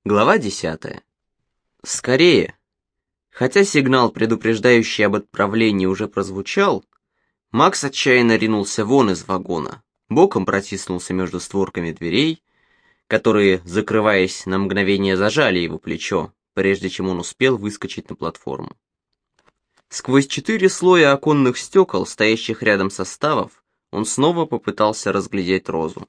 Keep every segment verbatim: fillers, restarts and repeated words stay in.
Глава десятая. Скорее. Хотя сигнал, предупреждающий об отправлении, уже прозвучал, Макс отчаянно ринулся вон из вагона, боком протиснулся между створками дверей, которые, закрываясь, на мгновение зажали его плечо, прежде чем он успел выскочить на платформу. Сквозь четыре слоя оконных стекол, стоящих рядом составов, он снова попытался разглядеть Розу.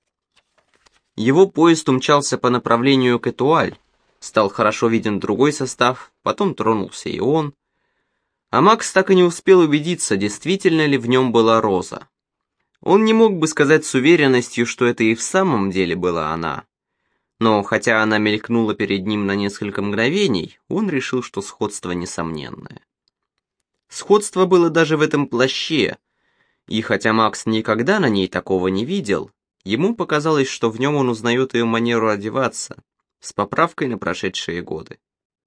Его поезд умчался по направлению к Этуаль, стал хорошо виден другой состав, потом тронулся и он, а Макс так и не успел убедиться, действительно ли в нем была Роза. Он не мог бы сказать с уверенностью, что это и в самом деле была она, но хотя она мелькнула перед ним на несколько мгновений, он решил, что сходство несомненное. Сходство было даже в этом плаще, и хотя Макс никогда на ней такого не видел, ему показалось, что в нем он узнает ее манеру одеваться, с поправкой на прошедшие годы.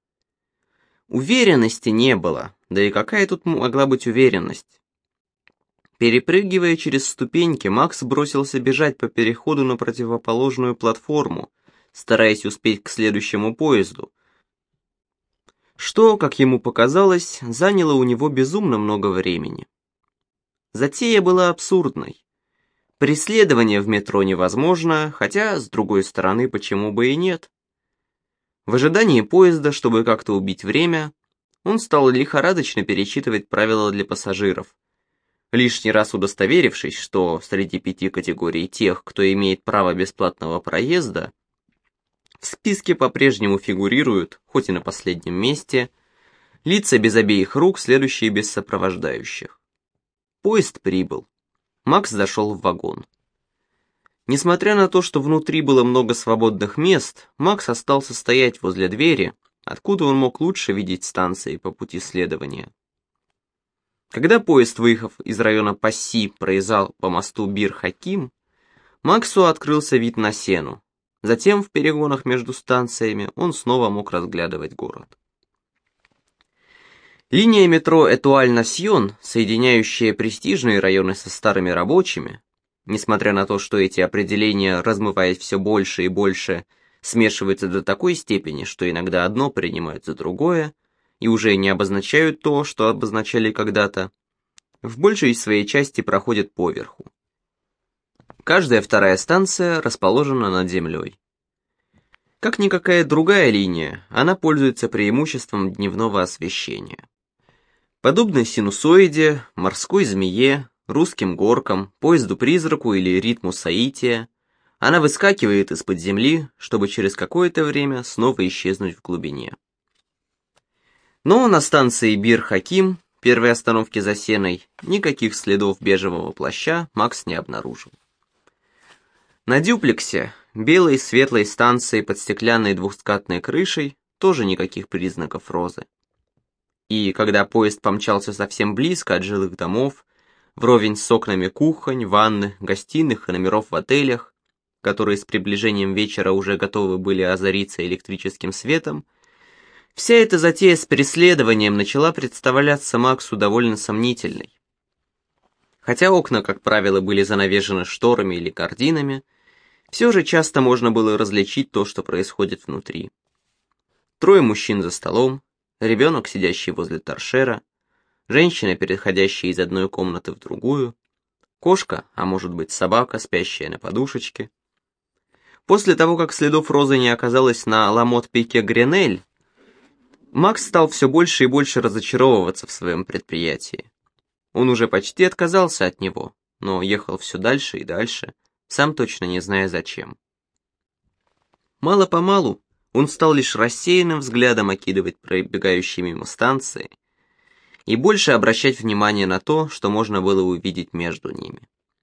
Уверенности не было, да и какая тут могла быть уверенность? Перепрыгивая через ступеньки, Макс бросился бежать по переходу на противоположную платформу, стараясь успеть к следующему поезду, что, как ему показалось, заняло у него безумно много времени. Затея была абсурдной. Преследование в метро невозможно, хотя, с другой стороны, почему бы и нет. В ожидании поезда, чтобы как-то убить время, он стал лихорадочно перечитывать правила для пассажиров, лишний раз удостоверившись, что среди пяти категорий тех, кто имеет право бесплатного проезда, в списке по-прежнему фигурируют, хоть и на последнем месте, лица без обеих рук, следующие без сопровождающих. Поезд прибыл. Макс зашел в вагон. Несмотря на то, что внутри было много свободных мест, Макс остался стоять возле двери, откуда он мог лучше видеть станции по пути следования. Когда поезд, выехав из района Пасси, проезжал по мосту Бир-Хаким, Максу открылся вид на Сену. Затем в перегонах между станциями он снова мог разглядывать город. Линия метро Этуаль-Насьон, соединяющая престижные районы со старыми рабочими, несмотря на то, что эти определения, размываясь все больше и больше, смешиваются до такой степени, что иногда одно принимают за другое, и уже не обозначают то, что обозначали когда-то, в большей своей части проходят поверху. Каждая вторая станция расположена над землей. Как никакая другая линия, она пользуется преимуществом дневного освещения. Подобно синусоиде, морской змее, русским горкам, поезду-призраку или ритму соития, она выскакивает из-под земли, чтобы через какое-то время снова исчезнуть в глубине. Но на станции Бир-Хаким, первой остановке за Сеной, никаких следов бежевого плаща Макс не обнаружил. На дюплексе, белой светлой станции под стеклянной двухскатной крышей, тоже никаких признаков Розы. И когда поезд помчался совсем близко от жилых домов, вровень с окнами кухонь, ванны, гостиных и номеров в отелях, которые с приближением вечера уже готовы были озариться электрическим светом, вся эта затея с преследованием начала представляться Максу довольно сомнительной. Хотя окна, как правило, были занавешены шторами или кардинами, все же часто можно было различить то, что происходит внутри. Трое мужчин за столом, ребенок, сидящий возле торшера, женщина, переходящая из одной комнаты в другую, кошка, а может быть собака, спящая на подушечке. После того, как следов Розы не оказалось на Ламот-Пике-Гренель, Макс стал все больше и больше разочаровываться в своем предприятии. Он уже почти отказался от него, но ехал все дальше и дальше, сам точно не зная зачем. Мало-помалу он стал лишь рассеянным взглядом окидывать пробегающие мимо станции и больше обращать внимание на то, что можно было увидеть между ними.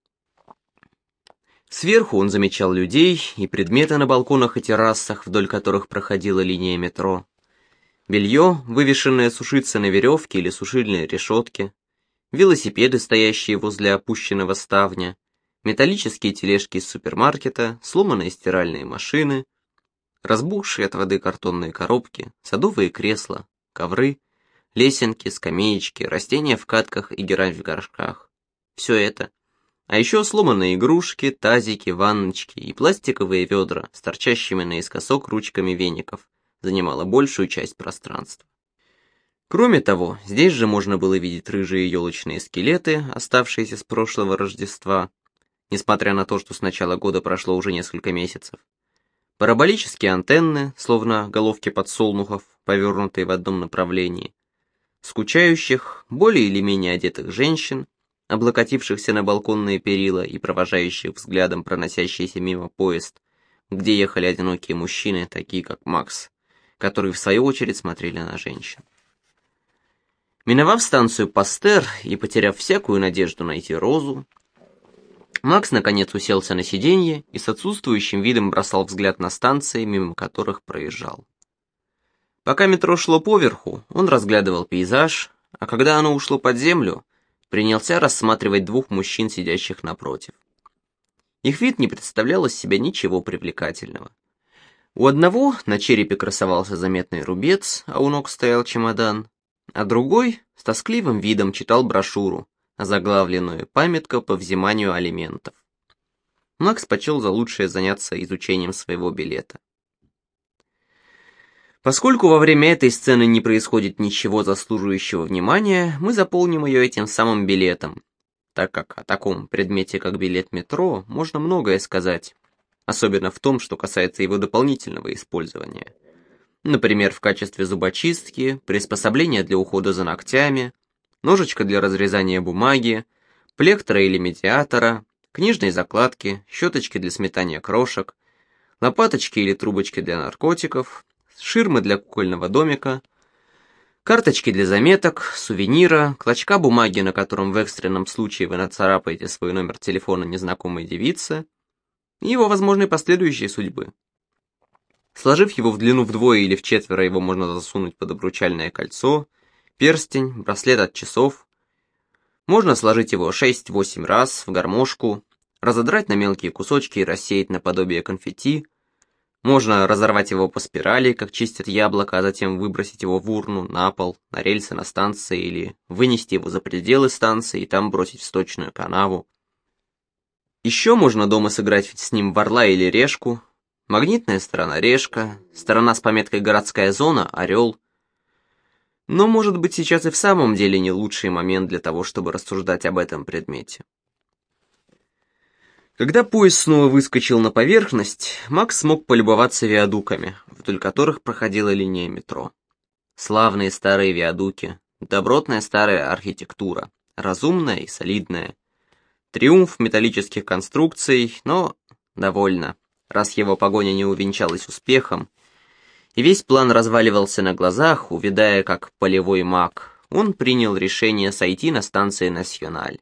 Сверху он замечал людей и предметы на балконах и террасах, вдоль которых проходила линия метро. Белье, вывешенное сушиться на веревке или сушильной решетке, велосипеды, стоящие возле опущенного ставня, металлические тележки из супермаркета, сломанные стиральные машины, разбухшие от воды картонные коробки, садовые кресла, ковры, лесенки, скамеечки, растения в катках и герань в горшках. Все это, А еще сломанные игрушки, тазики, ванночки и пластиковые ведра с торчащими наискосок ручками веников занимало большую часть пространства. Кроме того, здесь же можно было видеть рыжие елочные скелеты, оставшиеся с прошлого Рождества, несмотря на то, что с начала года прошло уже несколько месяцев. Параболические антенны, словно головки подсолнухов, повернутые в одном направлении. Скучающих, более или менее одетых женщин, облокотившихся на балконные перила и провожающих взглядом проносящийся мимо поезд, где ехали одинокие мужчины, такие как Макс, которые в свою очередь смотрели на женщин. Миновав станцию Пастер и потеряв всякую надежду найти Розу, Макс наконец уселся на сиденье и с отсутствующим видом бросал взгляд на станции, мимо которых проезжал. Пока метро шло поверху, он разглядывал пейзаж, а когда оно ушло под землю, принялся рассматривать двух мужчин, сидящих напротив. Их вид не представлял из себя ничего привлекательного. У одного на черепе красовался заметный рубец, а у ног стоял чемодан, а другой с тоскливым видом читал брошюру, озаглавленную «Памятка по взиманию алиментов». Макс почел за лучшее заняться изучением своего билета. Поскольку во время этой сцены не происходит ничего заслуживающего внимания, мы заполним ее этим самым билетом, так как о таком предмете, как билет метро, можно многое сказать, особенно в том, что касается его дополнительного использования. Например, в качестве зубочистки, приспособления для ухода за ногтями, ножичка для разрезания бумаги, плектора или медиатора, книжной закладки, щеточки для сметания крошек, лопаточки или трубочки для наркотиков, ширмы для кукольного домика, карточки для заметок, сувенира, клочка бумаги, на котором в экстренном случае вы нацарапаете свой номер телефона незнакомой девицы, и его возможной последующей судьбы. Сложив его в длину вдвое или вчетверо, его можно засунуть под обручальное кольцо, перстень, браслет от часов. Можно сложить его шесть-восемь раз в гармошку, разодрать на мелкие кусочки и рассеять наподобие конфетти. Можно разорвать его по спирали, как чистят яблоко, а затем выбросить его в урну, на пол, на рельсы на станции, или вынести его за пределы станции и там бросить в сточную канаву. Еще можно дома сыграть с ним в орла или решку. Магнитная сторона — решка, сторона с пометкой «Городская зона» — орел. Но, может быть, сейчас и в самом деле не лучший момент для того, чтобы рассуждать об этом предмете. Когда поезд снова выскочил на поверхность, Макс смог полюбоваться виадуками, вдоль которых проходила линия метро. Славные старые виадуки, добротная старая архитектура, разумная и солидная. Триумф металлических конструкций, но довольно, раз его погоня не увенчалась успехом, и весь план разваливался на глазах, увядая как полевой маг, он принял решение сойти на станции Националь.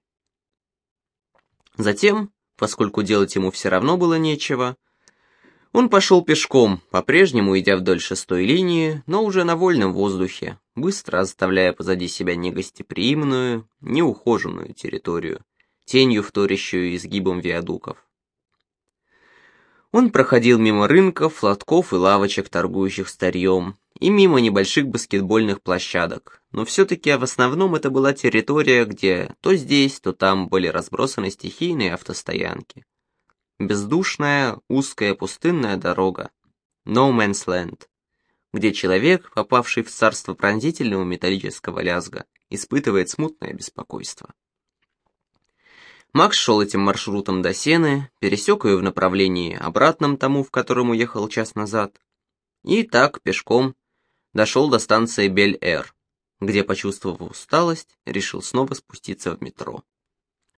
Затем, поскольку делать ему все равно было нечего, он пошел пешком, по-прежнему идя вдоль шестой линии, но уже на вольном воздухе, быстро оставляя позади себя негостеприимную, неухоженную территорию, тенью вторящую изгибом виадуков. Он проходил мимо рынков, лотков и лавочек, торгующих старьем, и мимо небольших баскетбольных площадок, но все-таки в основном это была территория, где то здесь, то там были разбросаны стихийные автостоянки. Бездушная, узкая пустынная дорога, no man's land, где человек, попавший в царство пронзительного металлического лязга, испытывает смутное беспокойство. Макс шел этим маршрутом до Сены, пересек ее в направлении обратном тому, в котором уехал час назад, и так, пешком, дошел до станции Бель-Эр, где, почувствовав усталость, решил снова спуститься в метро.